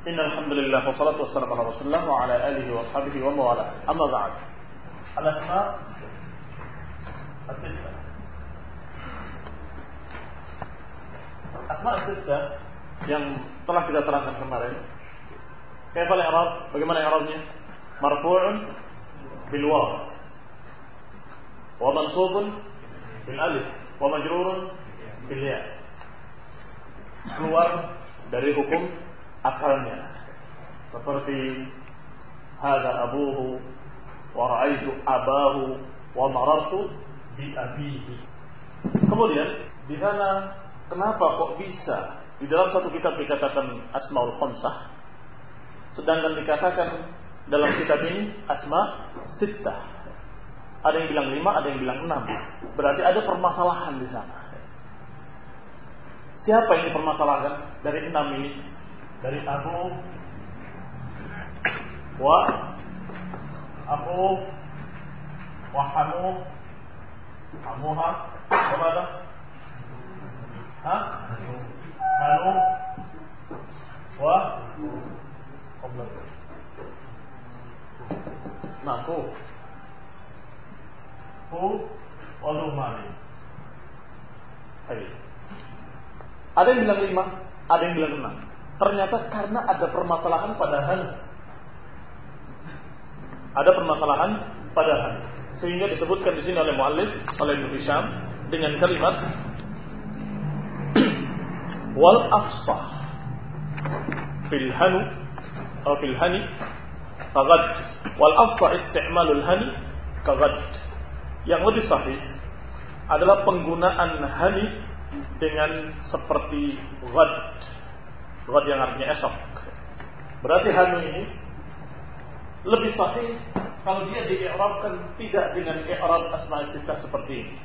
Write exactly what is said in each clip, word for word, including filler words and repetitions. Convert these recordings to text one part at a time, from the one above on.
Innal hamdalillah wassalatu wassalamu ala Rasulillah wa ala alihi wa ashabihi wa mawala. Amma ba'd. Al-asma' as-sittah. Asma' as-sittah yang telah kita terangkan kemarin. Kaifa al-i'rab? Bagaimana i'rabnya? Marfu'un bil waw wa mansubun bil alif wa majrurun bil ya. Keluar dari hukum asalnya, seperti hadza abuhu wa ra'aitu abahu wa marartu bi abihi. Kemudian di sana kenapa kok bisa di dalam satu kitab dikatakan asmaul khamsah, sedangkan dikatakan dalam kitab ini asma sittah? Ada yang bilang lima, ada yang bilang enam. Berarti ada permasalahan di sana. Siapa yang dipermasalahkan dari enam ini? Dari Abu wa Abu wa Hamu Hamuha Wamada ha Hanu wa Nah Hu Hu wa Lumani. Ada yang bilang lima, ada yang bilang enam. Ternyata karena ada permasalahan pada han. Ada permasalahan pada han. Sehingga disebutkan di sini oleh muallif, oleh Ibnu Hisham dengan kalimat wal afsah fil hanu atau fil hani kagad. Wal afsah isti'malul hani kagad. Yang lebih sahih adalah penggunaan hani dengan seperti ghad. Ghad yang artinya esok. Berarti hanu ini lebih sahih kalau dia di-i'rabkan tidak dengan i'rab asma' sittah seperti ini.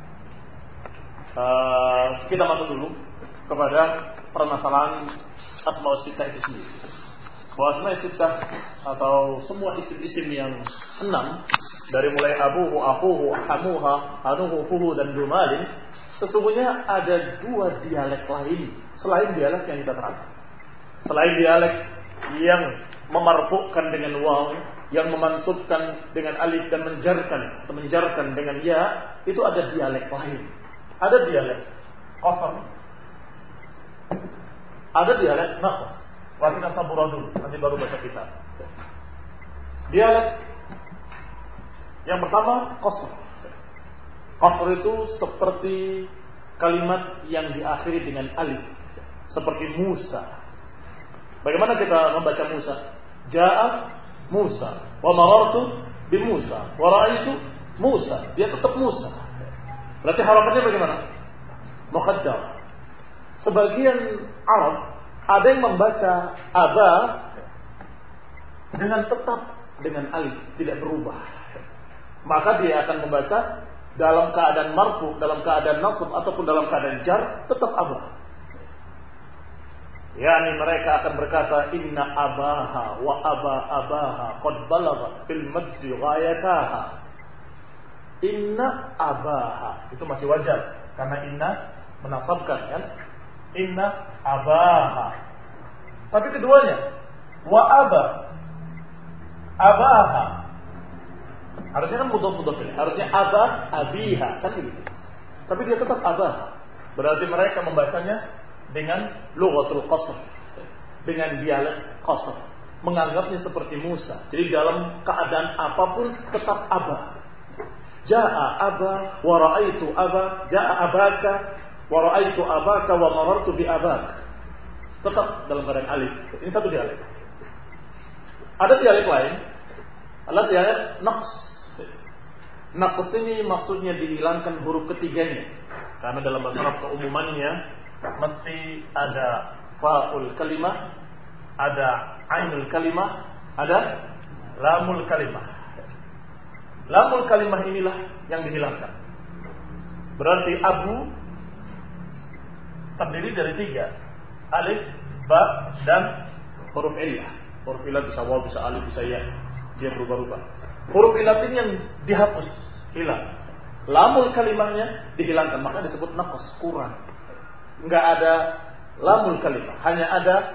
Uh, kita masuk dulu kepada permasalahan asma' sittah itu sendiri. Bahwa asma' sittah atau semua isim-isim yang enam, dari mulai abuhu, akuhu, hamuha, hanuhu, fuhu dan dumalin, sesungguhnya ada dua dialek lain selain dialek yang kita terangkan. Selain dialek yang memarfu'kan dengan waw, yang memansubkan dengan alif dan menjarkan, menjarkan dengan ya, itu ada dialek lain. Ada dialek qasam, ada dialek naqs. Wa kita sabar dulu, nanti baru baca kitab. Dialek yang pertama qasam. Qasr itu seperti kalimat yang diakhiri dengan alif, seperti Musa. Bagaimana kita membaca Musa? Ja'a Musa wa marartu bi Musa wa ra'aitu Musa. Dia tetap Musa. Berarti harapannya bagaimana? Muqaddar. Sebagian Arab ada yang membaca aba dengan tetap dengan alif, tidak berubah. Maka dia akan membaca dalam keadaan marfu, dalam keadaan nasab ataupun dalam keadaan jar tetap aba. Yani mereka akan berkata inna abaha wa aba abaha qad balagha fil majdi ghayataha. Inna abaha itu masih wajar karena inna menasabkan kan? Inna abaha. Tapi keduanya wa aba abaha harusnya kan mudhaf-mudhaf, harusnya aba abiha kan begitu. Tapi dia tetap aba. Berarti mereka membacanya dengan lughatul qasr, dengan dialek qasr, menganggapnya seperti Musa. Jadi dalam keadaan apapun tetap aba. Jaa aba wa ra'aitu aba, jaa abaka wa ra'aitu abaka wa marartu bi abak. Tetap dalam keadaan alif. Ini satu dialek. Ada dialek lain, adalah dialek naqs. Naqs ini maksudnya dihilangkan huruf ketiganya. Karena dalam bahasa Arab keumumannya mesti ada fa'ul kalimah, ada ainul kalimah, ada lamul kalimah. Lamul kalimah inilah yang dihilangkan. Berarti abu terdiri dari tiga, alif, ba, dan huruf illah. Huruf illah bisa waw, bisa alif, bisa ya. Dia berubah-ubah. Huruf illah ini yang dihapus, hilang. Lamul kalimahnya dihilangkan, maka disebut naqs, kurang. Enggak ada lamul kalimah, hanya ada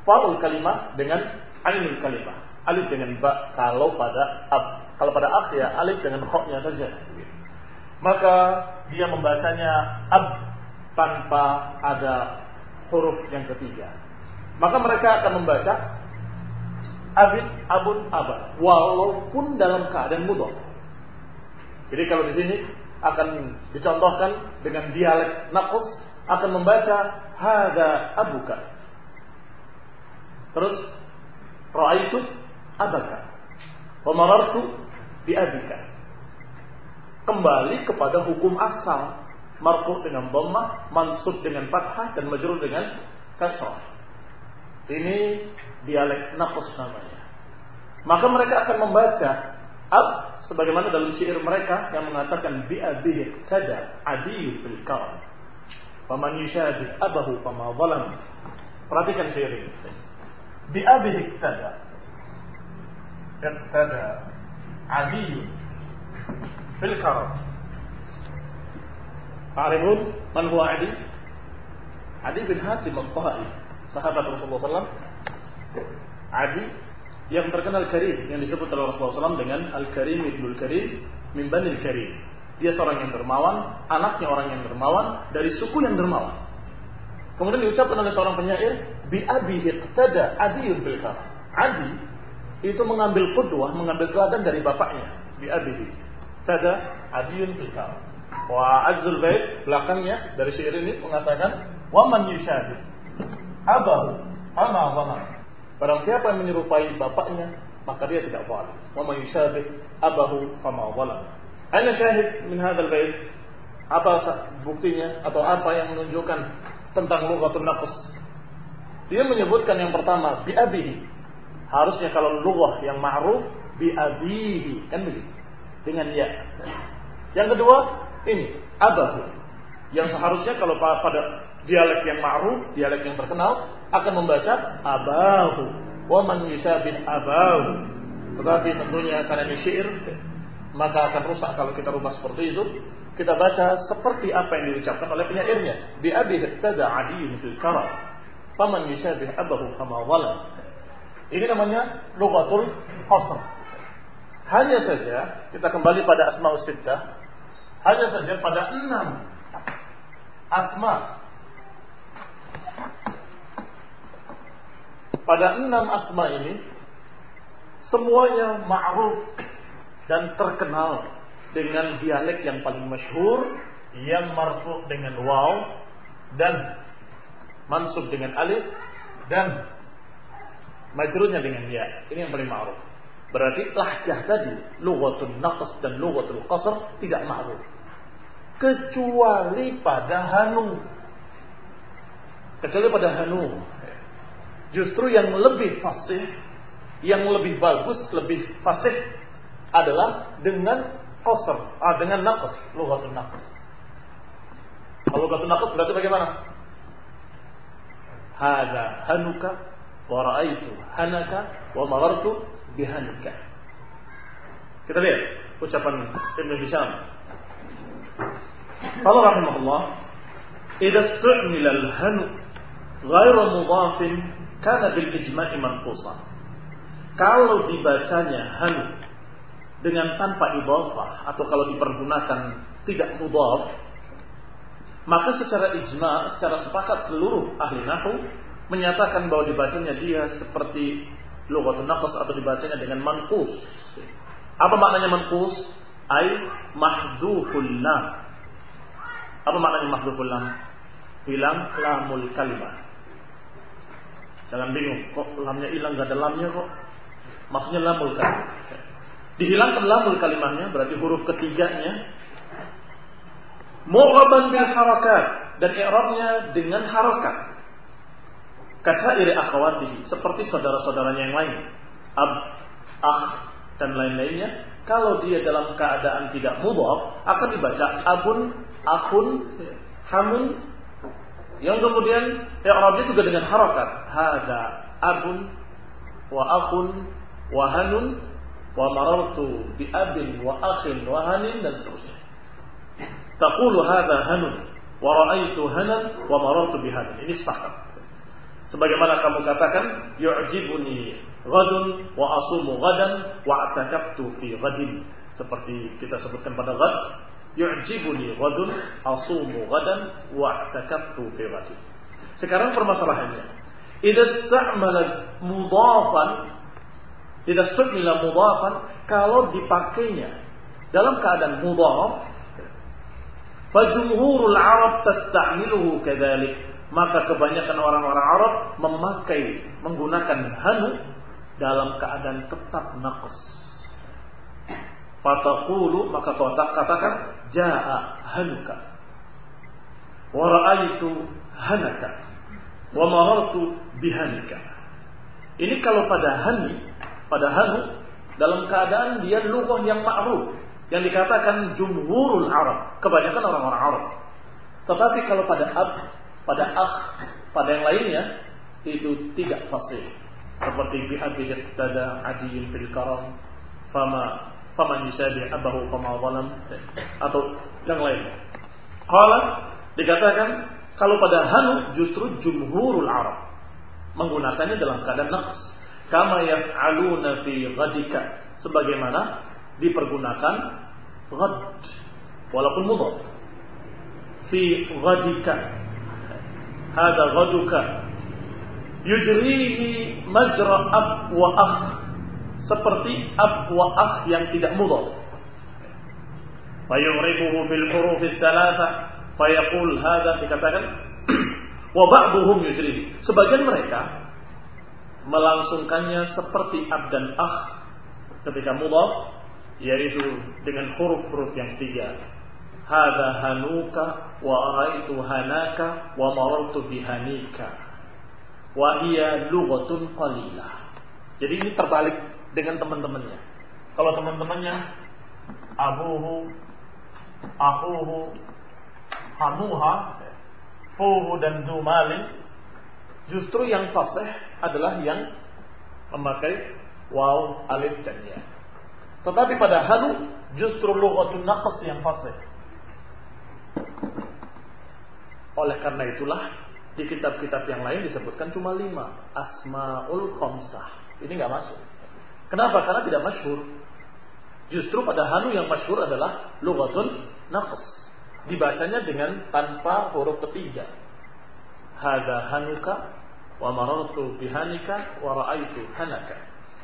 faul kalimah dengan ainul kalimah, alif dengan ba kalau pada ab. Kalau pada akh ya alif dengan kha-nya saja. Maka dia membacanya ab tanpa ada huruf yang ketiga. Maka mereka akan membaca abid, abun, abad, walaupun dalam keadaan mudhaf. Jadi kalau di sini akan dicontohkan dengan dialek naqs, akan membaca hada abuka. Terus ra'aitu abaka wa marartu bi abika. Kembali kepada hukum asal, marfu dengan dhammah, mansub dengan fathah, dan majrur dengan kasrah. Ini dialek naqs namanya. Maka mereka akan membaca ab sebagaimana dalam syair mereka yang mengatakan bi abihi iqtada adiyyu fil karam. Faman yushadid abahu fama zalam. Perhatikan syair ini. Bi abihi iqtada. Iqtada adiyyu fil karam. Ta'rifun man huwa Adi? Adi bin Hatim al-Taha'i, sahabat Rasulullah sallallahu alaihi wasallam. Adi yang terkenal karim, yang disebut oleh Rasulullah sallallahu alaihi wasallam dengan Al-Karim ibnul Karim min Banil Karim. Dia seorang yang dermawan, anaknya orang yang dermawan, dari suku yang dermawan. Kemudian diucapkan oleh seorang penyair, bi abihi iqtada adiyun bil karam. Adi itu mengambil qudwah, mengambil teladan dari bapaknya, bi abihi iqtada adiyun bil karam. Wa azul bait belakangnya dari syair ini mengatakan wa man yushahid abahu ama zalam. Barang siapa yang menyerupai bapaknya maka dia tidak zalim. Wa man yushahid abahu fama zalam. Aina syahid min hadzal bait? Apa buktinya atau apa yang menunjukkan tentang lughatun naqs? Dia menyebutkan yang pertama bi abihi. Harusnya kalau lughah yang ma'ruf bi abihi kan begitu. Dengan ya. Yang kedua ini abahu, yang seharusnya kalau pada dialek yang ma'ruf, dialek yang terkenal akan membaca abahu, wa man yusabih abahu. Tetapi tentunya karena ini syair maka akan rusak kalau kita rubah seperti itu. Kita baca seperti apa yang diucapkan oleh penyairnya, bi abi iqtada adiyun fil karam, faman yusabih abahu fama zalam. Ini namanya lughatul qasr. Hanya saja kita kembali pada asmaul sittah. Hanya saja pada enam asma, pada enam asma ini semuanya ma'ruf dan terkenal dengan dialek yang paling masyhur, yang marfu dengan waw dan mansub dengan alif dan majrurnya dengan ya. Ini yang paling ma'ruf. Berarti lahjah tadi, lughatul naqs dan lughatul qasr tidak ma'ruf. Kecuali pada hanu. Kecuali pada hanu. Justru yang lebih fasih, yang lebih bagus, lebih fasih adalah dengan qasr, ah, dengan naqs, lughatul naqs. Kalau lughatul naqs berarti bagaimana? Hadza hanuka wa ra'aitu hanaka wa marartu bihanika. Kita lihat ucapan Ibn Hisham. Qala rahimahullah, "Idza istu'mila al-hanu ghairu mudhafin kana bil ijma'i manqusan." Kalau dibacanya hanu dengan tanpa idhafah atau kalau dipergunakan tidak mudhaf, maka secara ijma', secara sepakat seluruh ahli nahwu menyatakan bahwa dibacanya dia seperti lughatun naqs atau dibacanya dengan manqus. Apa maknanya manqus? Ai mahdhuful lam. Apa maknanya mahdhuful lam? Hilang lamul kalimah. Jangan bingung, kok lamnya hilang, enggak ada lamnya kok. Maksudnya lamul kalimah. Dihilangkan lamul kalimahnya, berarti huruf ketiganya mu'raban bil harakat, dan i'rabnya dengan harakat. Kata iri akhwatihi, seperti saudara-saudaranya yang lain, ab, akh dan lain-lainnya. Kalau dia dalam keadaan tidak mudhaf akan dibaca abun, akhun, hamun. Yang kemudian i'rabnya juga dengan harakat. Hada abun wa akhun wa hanun wa marartu bi abin wa akhin wa hanin dan seterusnya. Taqulu hada hanun wa ra'aitu hanan wa marartu bi hanin. Ini sepakat. Sebagaimana kamu katakan, yu'jibuni ghadun wa asumu ghadan wa atakaftu fi ghadin. Seperti kita sebutkan pada ghad, yu'jibuni ghadun asumu ghadan wa atakaftu fi ghadin. Sekarang permasalahannya, idza ista'mala mudhafan, idza ista'mala mudhafan, kalau dipakainya dalam keadaan mudhaf, fa jumhurul Arab tasta'miluhu kadzalik. Maka kebanyakan orang-orang Arab memakai menggunakan hanu dalam keadaan tetap naqs. Fataqulu, maka kau katakan jaa hanuka wa ra'aitu hanaka wa marartu bihanika. Ini kalau pada hani, pada hanu dalam keadaan dia lughah yang ma'ruf, yang dikatakan jumhurul Arab, kebanyakan orang-orang Arab. Tetapi kalau pada ab, pada akh, pada yang lainnya itu tidak fasih. Seperti bi'abi tada adiyun fil karam, fama faman yusabi abahu fama zalam, atau yang lainnya. Qala, dikatakan kalau pada hanu justru jumhurul Arab menggunakannya dalam keadaan naqs, kama yaf'aluna fi ghadika, sebagaimana dipergunakan ghad walaupun mudhaf. Fi ghadika, hada ghaduka, yujrihi majra ab wa akh, seperti ab wa akh yang tidak mudhaf. Fayuribuhu bil huruf ats-tsalatsa fayaqul hada, dikatakan wa ba'dhum yujrihi, sebagian mereka melangsungkannya seperti ab dan akh ketika mudhaf, yaitu dengan huruf-huruf yang tiga. Hada hanuka wa raitu hanaka wa marartu bihanika wa hiya lughatun qalilah. Jadi ini terbalik dengan teman-temannya. Kalau teman-temannya abuhu, akhuhu, hanuha, fuhu dan dumalin, justru yang fasih adalah yang memakai waw, alif dan ya. Tetapi pada hanu justru lughatun naqs yang fasih. Oleh karena itulah di kitab-kitab yang lain disebutkan cuma lima asmaul khamsah. Ini nggak masuk. Kenapa? Karena tidak masyhur. Justru pada hanu yang masyhur adalah lughatun naqs. Dibacanya dengan tanpa huruf ketiga. Hada hanuka wa marartu bihanika wa ra'aitu hanaka.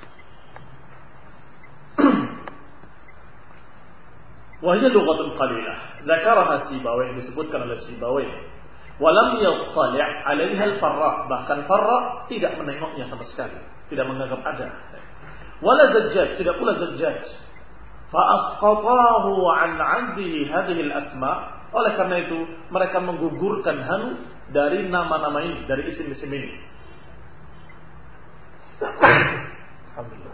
Wahia lughatun qalilah. Dzakaraha Sibawayh, disebutkan oleh Sibawayh. Walam yattali' 'alaiha al-Farra, bahkan Farra tidak menengoknya sama sekali, tidak menganggap ada. Wala Zajjaj, tidak pula Zajjaj. Fa asqatahu 'an 'addi hadhihi al-asma'. Oleh karena itu mereka menggugurkan hanu dari nama-nama ini, dari isim-isim ini. Alhamdulillah.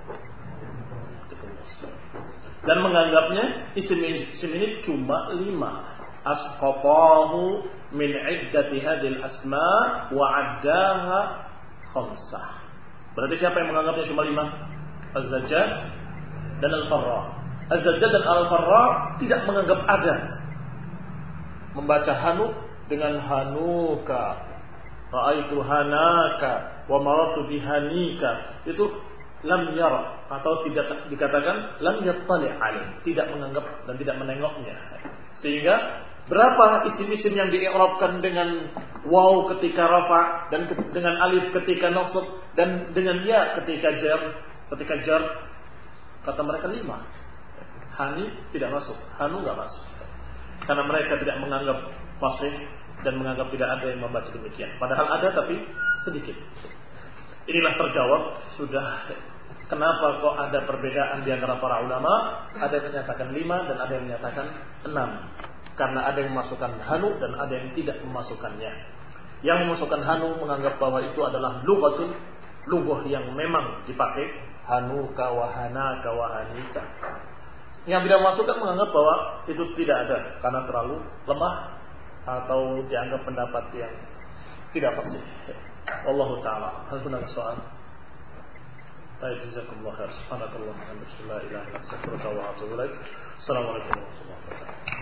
Dan menganggapnya isim-isim ini cuma lima. Asqatahu min iddati hadhil asma' wa addaha khamsah. Berarti siapa yang menganggapnya cuma lima? Az-Zajjaj dan Al-Farra. Az-Zajjaj dan Al-Farra tidak menganggap ada. Membaca hanu dengan hanuka, ra'aitu hanaka wa marartu bihanika, itu lam yara, atau tidak dikatakan lam yattali' alaih, tidak menganggap dan tidak menengoknya. Sehingga berapa isim-isim yang di'irabkan dengan waw ketika rafa, dan dengan alif ketika nasab, dan dengan ya ketika jar, ketika jar, kata mereka lima. Hani tidak masuk, hanu enggak masuk. Karena mereka tidak menganggap fasih dan menganggap tidak ada yang membaca demikian. Padahal ada tapi sedikit. Inilah terjawab sudah kenapa kok ada perbedaan di antara para ulama. Ada yang menyatakan lima dan ada yang menyatakan enam. Karena ada yang memasukkan hanu dan ada yang tidak memasukkannya. Yang memasukkan hanu menganggap bahwa itu adalah lughatun, lughah yang memang dipakai, hanuka wa hanaka wa hanika. Yang tidak memasukkan menganggap bahwa itu tidak ada karena terlalu lemah atau dianggap pendapat yang tidak pasti. Wallahu ta'ala. Hal benar soal. Baik, jazakumullah khair. Subhanakallah wa bihamdika, la ilaha illa anta, astaghfiruka wa atubu ilaik. Assalamualaikum warahmatullahi wabarakatuh.